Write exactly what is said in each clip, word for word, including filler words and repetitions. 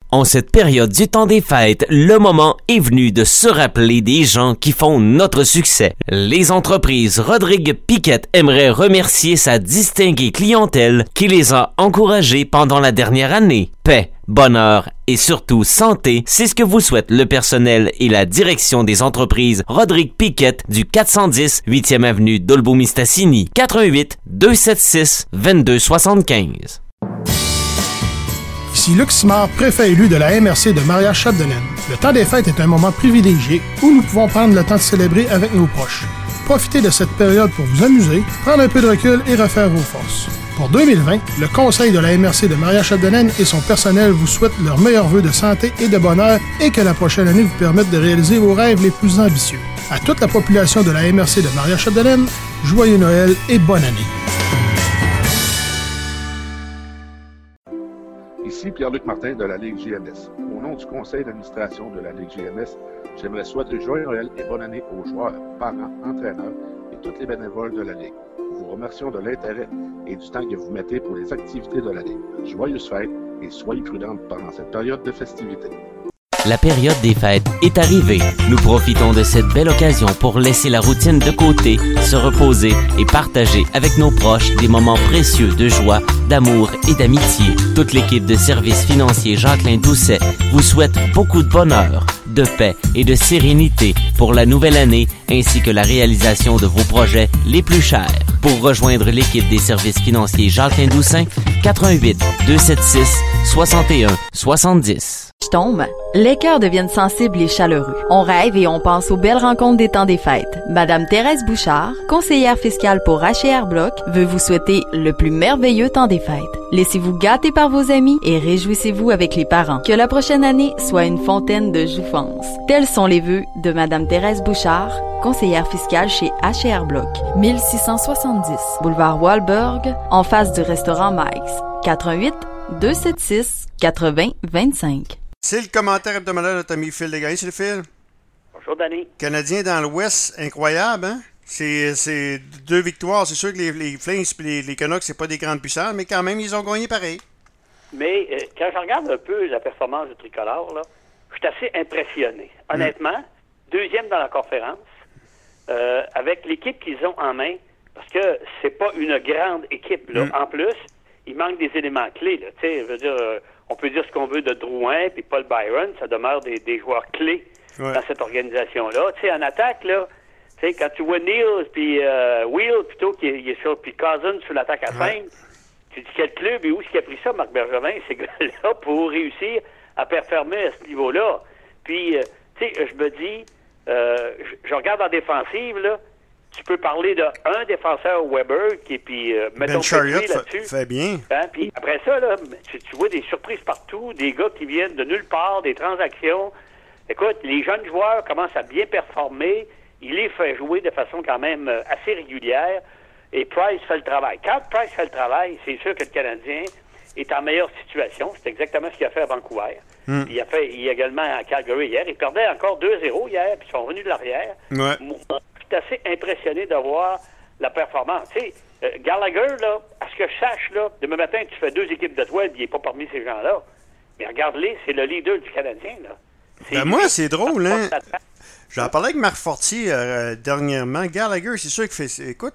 En cette période du temps des fêtes, le moment est venu de se rappeler des gens qui font notre succès. Les entreprises Rodrigue Piquette aimeraient remercier sa distinguée clientèle qui les a encouragés pendant la dernière année. Paix, bonheur et surtout santé, c'est ce que vous souhaite le personnel et la direction des entreprises Rodrigue Piquette du quatre cent dix huitième avenue d'Olbeau-Mistassini. quatre un huit, deux sept six, deux deux sept cinq. Ici Luc Simard, préfet élu de la M R C de Maria-Chapdelaine. Le temps des fêtes est un moment privilégié où nous pouvons prendre le temps de célébrer avec nos proches. Profitez de cette période pour vous amuser, prendre un peu de recul et refaire vos forces. Pour deux mille vingt, le conseil de la M R C de Maria-Chapdelaine et son personnel vous souhaitent leurs meilleurs vœux de santé et de bonheur et que la prochaine année vous permette de réaliser vos rêves les plus ambitieux. À toute la population de la M R C de Maria-Chapdelaine, joyeux Noël et bonne année. Ici Pierre-Luc Martin de la Ligue J M S. Au nom du conseil d'administration de la Ligue J M S, j'aimerais souhaiter joyeux Noël et bonne année aux joueurs, parents, entraîneurs et tous les bénévoles de la Ligue. Nous vous remercions de l'intérêt et du temps que vous mettez pour les activités de la Ligue. Joyeuses fêtes et soyez prudents pendant cette période de festivités. La période des fêtes est arrivée. Nous profitons de cette belle occasion pour laisser la routine de côté, se reposer et partager avec nos proches des moments précieux de joie, d'amour et d'amitié. Toute l'équipe de services financiers Jacqueline Doucet vous souhaite beaucoup de bonheur, de paix et de sérénité pour la nouvelle année ainsi que la réalisation de vos projets les plus chers. Pour rejoindre l'équipe des services financiers Jacqueline Doucet, quatre un huit, deux sept six, six un sept zéro. Je tombe. Les cœurs deviennent sensibles et chaleureux. On rêve et on pense aux belles rencontres des temps des fêtes. Madame Thérèse Bouchard, conseillère fiscale pour H et R Bloc, veut vous souhaiter le plus merveilleux temps des fêtes. Laissez-vous gâter par vos amis et réjouissez-vous avec les parents. Que la prochaine année soit une fontaine de jouvence. Tels sont les vœux de Madame Thérèse Bouchard, conseillère fiscale chez H et R Bloc. mille six cent soixante-dix, boulevard Wahlberg, en face du restaurant Mike's. quatre un huit, deux sept six, quatre zéro deux cinq. C'est le commentaire hebdomadaire de notre ami Phil Desgagnés. C'est le Phil. Bonjour, Danny. Canadien dans l'Ouest, incroyable, hein? C'est, c'est deux victoires. C'est sûr que les, les Flames et les, les Canucks, c'est pas des grandes puissances, mais quand même, ils ont gagné pareil. Mais euh, quand je regarde un peu la performance du tricolore, là, je suis assez impressionné. Honnêtement, mmh. deuxième dans la conférence, euh, avec l'équipe qu'ils ont en main, parce que c'est pas une grande équipe. Là. Mmh. En plus, il manque des éléments clés. Là. Tu sais, je veux dire... Euh, on peut dire ce qu'on veut de Drouin puis Paul Byron, ça demeure des, des joueurs clés ouais. dans cette organisation-là. Tu sais, en attaque, là, tu sais, quand tu vois Neal puis euh, Will, plutôt, qui est, est sur, puis Cousins sur l'attaque à cinq, ouais. tu dis quel club et où est-ce qu'il a pris ça, Marc Bergevin, ces gars-là, pour réussir à performer à ce niveau-là. Puis, euh, tu sais, je me dis, euh, je, je regarde en défensive, là, tu peux parler d'un défenseur Weber qui puis euh, mettons Ben Chariot là-dessus. Fait bien. Hein? Puis après ça, là, tu, tu vois des surprises partout, des gars qui viennent de nulle part, des transactions. Écoute, les jeunes joueurs commencent à bien performer. Il les fait jouer de façon quand même assez régulière. Et Price fait le travail. Quand Price fait le travail, c'est sûr que le Canadien est en meilleure situation. C'est exactement ce qu'il a fait à Vancouver. Mm. Il a fait il a également à Calgary hier. Il perdait encore deux zéro hier, puis ils sont revenus de l'arrière. Ouais. Je suis assez impressionné de voir la performance. Tu sais, euh, Gallagher, là, à ce que je sache, là, demain matin, tu fais deux équipes de toile, il n'est pas parmi ces gens-là. Mais regarde-les, c'est le leader du Canadien, là. Ben moi, c'est drôle, hein. J'en parlais avec Marc Fortier euh, dernièrement. Gallagher, c'est sûr qu'il fait... Écoute,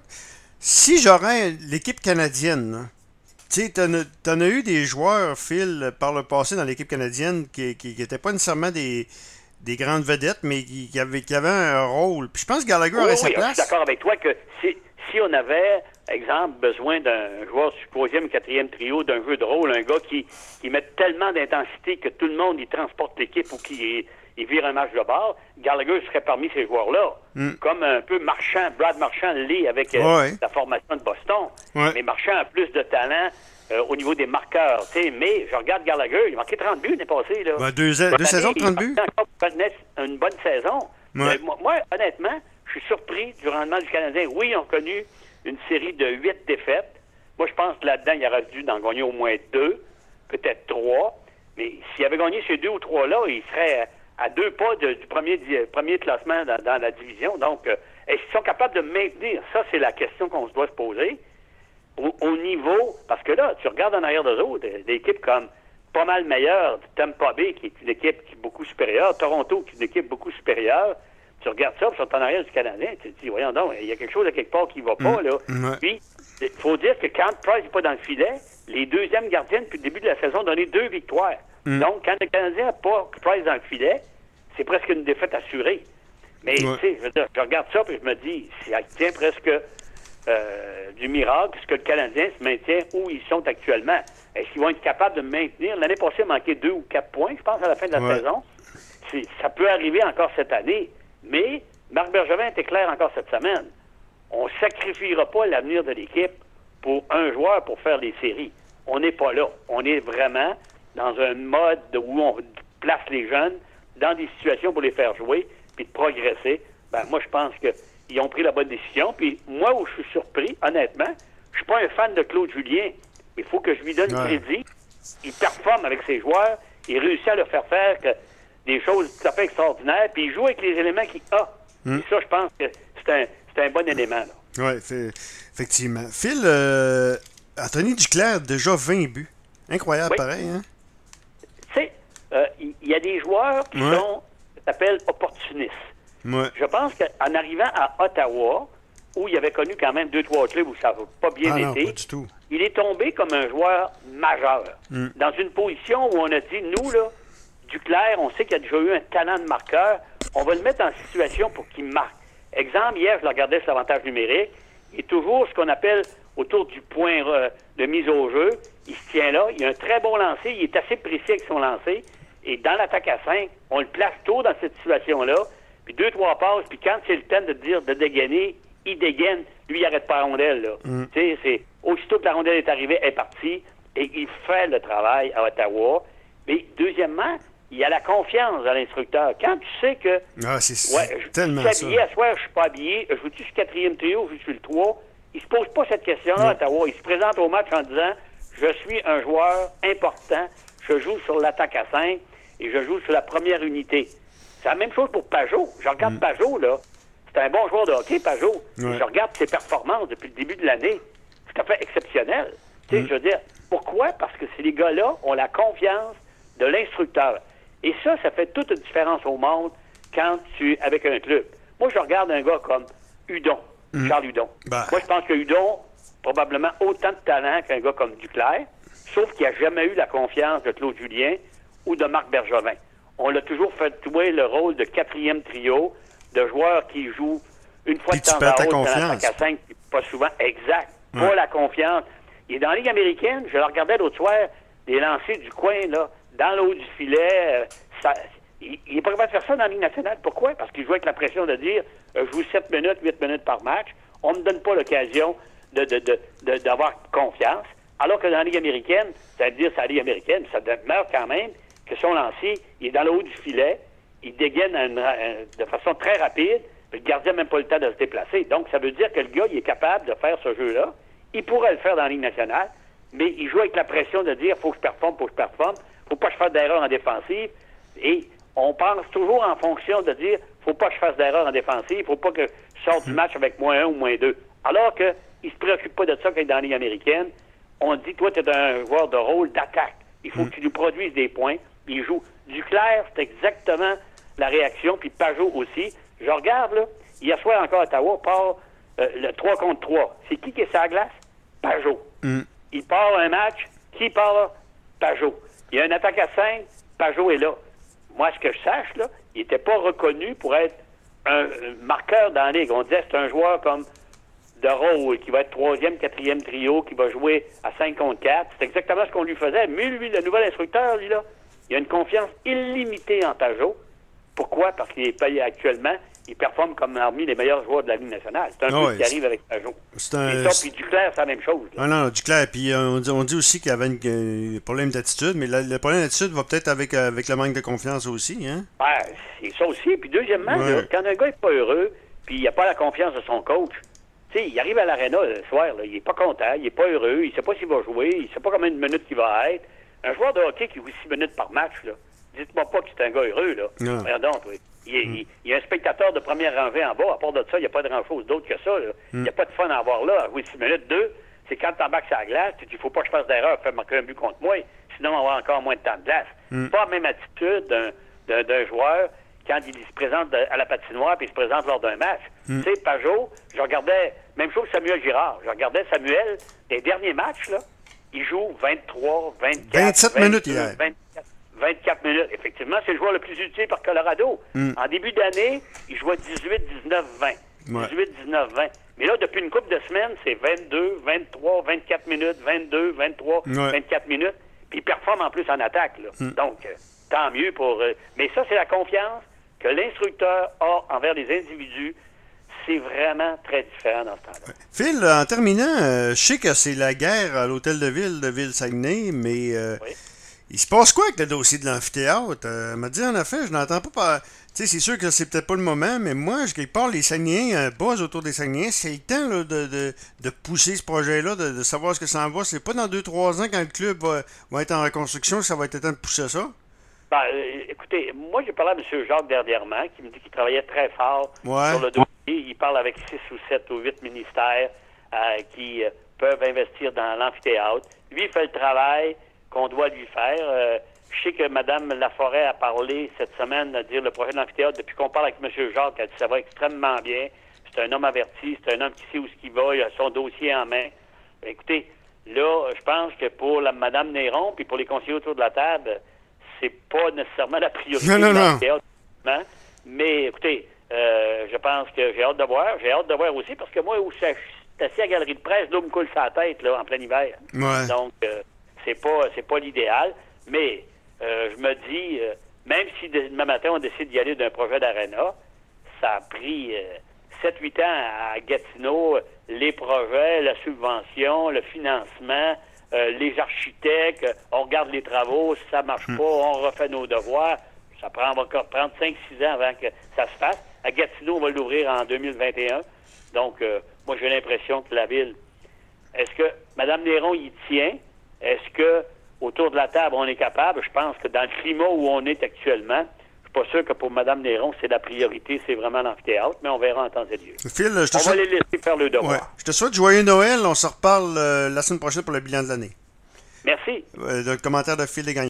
si j'aurais l'équipe canadienne, tu sais, t'en, t'en as eu des joueurs, Phil, par le passé dans l'équipe canadienne qui n'étaient pas nécessairement des... des grandes vedettes, mais qui, qui, avaient, qui avaient un rôle. Puis je pense que Gallagher oui, aurait oui, sa place. Je suis d'accord avec toi que si, si on avait, exemple, besoin d'un joueur sur troisième, quatrième trio, d'un jeu de rôle, un gars qui, qui met tellement d'intensité que tout le monde y transporte l'équipe ou qui il vire un match de bord, Gallagher serait parmi ces joueurs-là. Mm. Comme un peu Marchand, Brad Marchand l'est avec euh, ouais. la formation de Boston. Ouais. Mais Marchand a plus de talent Euh, au niveau des marqueurs, tu sais, mais je regarde Gallagher, il a marqué trente buts l'année passée, là. Ben, deux, deux saisons, trente buts. Il une bonne saison. Ouais. Mais moi, moi, honnêtement, je suis surpris du rendement du Canadien. Oui, ils ont connu une série de huit défaites. Moi, je pense que là-dedans, il aurait dû en gagner au moins deux, peut-être trois. Mais s'il avait gagné ces deux ou trois-là, il serait à deux pas de, du premier, premier classement dans, dans la division. Donc, euh, est-ce qu'ils sont capables de maintenir? Ça, c'est la question qu'on se doit se poser. Au, au niveau, parce que là, tu regardes en arrière d'eux autres, des équipes comme pas mal meilleur du Tampa Bay, qui est une équipe qui est beaucoup supérieure, Toronto, qui est une équipe beaucoup supérieure. Tu regardes ça, puis ils sont en arrière du Canadien, tu te dis, voyons donc, il y a quelque chose à quelque part qui va pas, mmh. là. Ouais. Puis, il faut dire que quand Price n'est pas dans le filet, les deuxièmes gardiens, depuis le début de la saison, ont donné deux victoires. Mmh. Donc, quand le Canadien n'a pas Price dans le filet, c'est presque une défaite assurée. Mais, ouais. tu sais, je, je regarde ça, puis je me dis, ça tient presque euh, du miracle, que le Canadien se maintient où ils sont actuellement. Est-ce qu'ils vont être capables de maintenir? L'année passée, il a manqué deux ou quatre points, je pense, à la fin de la ouais. saison. C'est, ça peut arriver encore cette année. Mais Marc Bergevin était clair encore cette semaine. On ne sacrifiera pas l'avenir de l'équipe pour un joueur pour faire les séries. On n'est pas là. On est vraiment dans un mode où on place les jeunes dans des situations pour les faire jouer puis de progresser. Ben, moi, je pense qu'ils ont pris la bonne décision. Puis moi, où je suis surpris, honnêtement, je suis pas un fan de Claude Julien. Il faut que je lui donne ouais. crédit. Il performe avec ses joueurs. Il réussit à leur faire faire que des choses tout à fait extraordinaires, puis il joue avec les éléments qu'il a. Mm. Et ça, je pense que c'est un, c'est un bon élément. Oui, effectivement. Phil, euh, Anthony Duclair, déjà vingt buts. Incroyable, oui. pareil. Hein? Tu sais, il euh, y, y a des joueurs qui ouais. sont, s'appellent opportunistes. Ouais. Je pense qu'en arrivant à Ottawa, où il avait connu quand même deux, trois clubs où ça n'a pas bien ah été, non, pas du tout. Il est tombé comme un joueur majeur. Mm. Dans une position où on a dit, nous, là, Duclair, on sait qu'il a déjà eu un talent de marqueur. On va le mettre en situation pour qu'il marque. Exemple, hier, je le regardais sur l'avantage numérique. Il est toujours ce qu'on appelle autour du point euh, de mise au jeu. Il se tient là. Il a un très bon lancer. Il est assez précis avec son lancer. Et dans l'attaque à cinq, on le place tôt dans cette situation-là. Puis deux, trois passes. Puis quand c'est le temps de dire de dégainer, il dégaine. Lui, il n'arrête pas la rondelle. Là. Mm. Tu sais, c'est aussitôt que la rondelle est arrivée, elle est partie. Et il fait le travail à Ottawa. Mais deuxièmement, il y a la confiance dans l'instructeur. Quand tu sais que... Ah, c'est ouais, je, tellement je suis habillé, à soir, je suis pas habillé, je joue-tu sur le quatrième trio, je suis le trois, il se pose pas cette question-là à Ottawa. Il se présente au match en disant, je suis un joueur important, je joue sur l'attaque à cinq et je joue sur la première unité. C'est la même chose pour Pajot. Je regarde mm. Pajot, là. C'est un bon joueur de hockey, Pajot. Ouais. Je regarde ses performances depuis le début de l'année. C'est tout à fait exceptionnel. Tu sais, mm. je veux dire, pourquoi? Parce que ces gars-là ont la confiance de l'instructeur. Et ça, ça fait toute une différence au monde quand tu es avec un club. Moi, je regarde un gars comme Hudon, mmh. Charles Hudon. Bah. Moi, je pense que Hudon, probablement autant de talent qu'un gars comme Duclair, sauf qu'il n'a jamais eu la confiance de Claude Julien ou de Marc Bergevin. On l'a toujours fait jouer le rôle de quatrième trio, de joueurs qui jouent une fois puis de temps à autre dans l'attaque à cinq, pas souvent. Exact. Mmh. Pas la confiance. Il est dans la Ligue américaine, je le regardais l'autre soir, des lancers du coin, là, dans le haut du filet, euh, ça, il n'est pas capable de faire ça dans la Ligue nationale. Pourquoi? Parce qu'il joue avec la pression de dire euh, je joue sept minutes, huit minutes par match. On ne me donne pas l'occasion de, de, de, de, d'avoir confiance. Alors que dans la Ligue américaine, c'est-à-dire c'est la Ligue américaine, ça demeure quand même que son lancier, il est dans le haut du filet, il dégaine une, une, de façon très rapide, puis le gardien n'a même pas le temps de se déplacer. Donc, ça veut dire que le gars, il est capable de faire ce jeu-là. Il pourrait le faire dans la Ligue nationale, mais il joue avec la pression de dire faut que je performe, faut que je performe. Faut pas que je fasse d'erreur en défensive. Et on pense toujours en fonction de dire faut pas que je fasse d'erreur en défensive, faut pas que je sorte du match avec moins un ou moins deux. Alors qu'il ne se préoccupe pas de ça quand il est dans la Ligue américaine. On dit toi, tu es un joueur de rôle d'attaque. Il faut mm. que tu nous produises des points. Il joue. Duclair, c'est exactement la réaction. Puis Pajot aussi. Je regarde, là, hier soir encore à Ottawa, part euh, le trois contre trois. C'est qui qui est sur la glace? Pajot. Mm. Il part un match. Qui part là? Pajot. Il y a une attaque à cinq, Pajot est là. Moi, ce que je sache, là, il n'était pas reconnu pour être un, un marqueur dans la Ligue. On disait que c'est un joueur comme de rôle, qui va être troisième, quatrième trio, qui va jouer à cinq contre quatre. C'est exactement ce qu'on lui faisait. Mais lui, le nouvel instructeur, lui, là, il a une confiance illimitée en Pajot. Pourquoi? Parce qu'il est payé actuellement. Il performe comme parmi les meilleurs joueurs de la Ligue nationale. C'est un oh peu oui, ce qui arrive avec Pajot. C'est un... Et ça, puis Duclair, c'est la même chose. Là. Ah non, Duclair. Puis euh, on, dit, on dit aussi qu'il y avait un problème d'attitude, mais la, le problème d'attitude va peut-être avec, euh, avec le manque de confiance aussi, hein? Ben, c'est ça aussi. Puis deuxièmement, ouais. là, quand un gars n'est pas heureux, puis il n'a pas la confiance de son coach, tu sais, il arrive à l'aréna le soir, là, il n'est pas content, il n'est pas heureux, il ne sait pas s'il va jouer, il ne sait pas combien de minutes il va être. Un joueur de hockey qui joue six minutes par match, là, dites-moi pas que c'est un gars heureux, là. Non. Pardon, oui. Il y, a, mm. il y a un spectateur de première rangée en bas. À part de ça, il n'y a pas grand-chose d'autre que ça. Là. Mm. Il n'y a pas de fun à avoir là. À jouer six minutes. Deux, c'est quand tu embarques sur la glace, tu dis, il ne faut pas que je fasse d'erreur, faire marquer un but contre moi. sinon on va avoir encore moins de temps de glace. Mm. Pas la même attitude d'un, d'un, d'un joueur quand il se présente à la patinoire puis il se présente lors d'un match. Mm. Tu sais, Pajot, je regardais, même chose que Samuel Girard, je regardais Samuel, les derniers matchs, là, il joue vingt-trois, vingt-quatre, vingt-sept vingt-deux, minutes hier. vingt-quatre, vingt-quatre minutes. Effectivement, c'est le joueur le plus utilisé par Colorado. Mm. En début d'année, il jouait dix-huit, dix-neuf, vingt. Ouais. dix-huit, dix-neuf, vingt. Mais là, depuis une couple de semaines, c'est vingt-deux, vingt-trois, vingt-quatre minutes, vingt-deux, vingt-trois, ouais. vingt-quatre minutes. Puis il performe en plus en attaque. Là. Mm. Donc, euh, tant mieux pour... Euh, mais ça, c'est la confiance que l'instructeur a envers les individus. C'est vraiment très différent dans ce temps-là. Phil, en terminant, euh, je sais que c'est la guerre à l'hôtel de ville de Ville-Saguenay, mais euh, oui. il se passe quoi avec le dossier de l'amphithéâtre? Euh, m'a dit en effet, je n'entends pas par... Tu sais, c'est sûr que c'est peut-être pas le moment, mais moi, je quelque part, les Saguenayens, un buzz autour des Saguenayens, c'est le temps là, de, de, de pousser ce projet-là, de, de savoir ce que ça en va. C'est pas dans deux trois ans, quand le club va, va être en reconstruction, que ça va être temps de pousser ça? Ben, euh, écoutez, moi, j'ai parlé à M. Jacques dernièrement, qui me dit qu'il travaillait très fort ouais. sur le dossier. Il parle avec six ou sept ou huit ministères euh, qui euh, peuvent investir dans l'amphithéâtre. Lui, il fait le travail qu'on doit lui faire. Euh, je sais que Mme Laforêt a parlé cette semaine de dire le projet de l'amphithéâtre. Depuis qu'on parle avec M. Jacques, elle dit que ça va extrêmement bien. C'est un homme averti, c'est un homme qui sait où ce qu'il va, il a son dossier en main. Écoutez, là, je pense que pour la Mme Néron puis pour les conseillers autour de la table, c'est pas nécessairement la priorité non, non, de l'amphithéâtre. Non. Mais écoutez, euh, je pense que j'ai hâte de voir. J'ai hâte de voir aussi parce que moi, où je suis assis à la galerie de presse, l'eau me coule sur la tête là, en plein hiver. Ouais. Donc, euh, c'est pas c'est pas l'idéal. Mais euh, je me dis, euh, même si demain matin, on décide d'y aller d'un projet d'aréna, ça a pris euh, sept huit ans à Gatineau, les projets, la subvention, le financement, euh, les architectes, on regarde les travaux, si ça marche pas, on refait nos devoirs. Ça prend, va encore prendre cinq six ans avant que ça se fasse. À Gatineau, on va l'ouvrir en deux mille vingt et un. Donc, euh, moi, j'ai l'impression que la ville... Est-ce que Mme Néron y tient? Est-ce que autour de la table, on est capable? Je pense que dans le climat où on est actuellement, je suis pas sûr que pour Mme Néron, c'est la priorité, c'est vraiment l'amphithéâtre, mais on verra en temps et lieu. Phil, je te on souhaite... va les laisser faire le devoir. Ouais. Je te souhaite joyeux Noël. On se reparle euh, la semaine prochaine pour le bilan de l'année. Merci. Euh, le commentaire de Phil Desgagnés.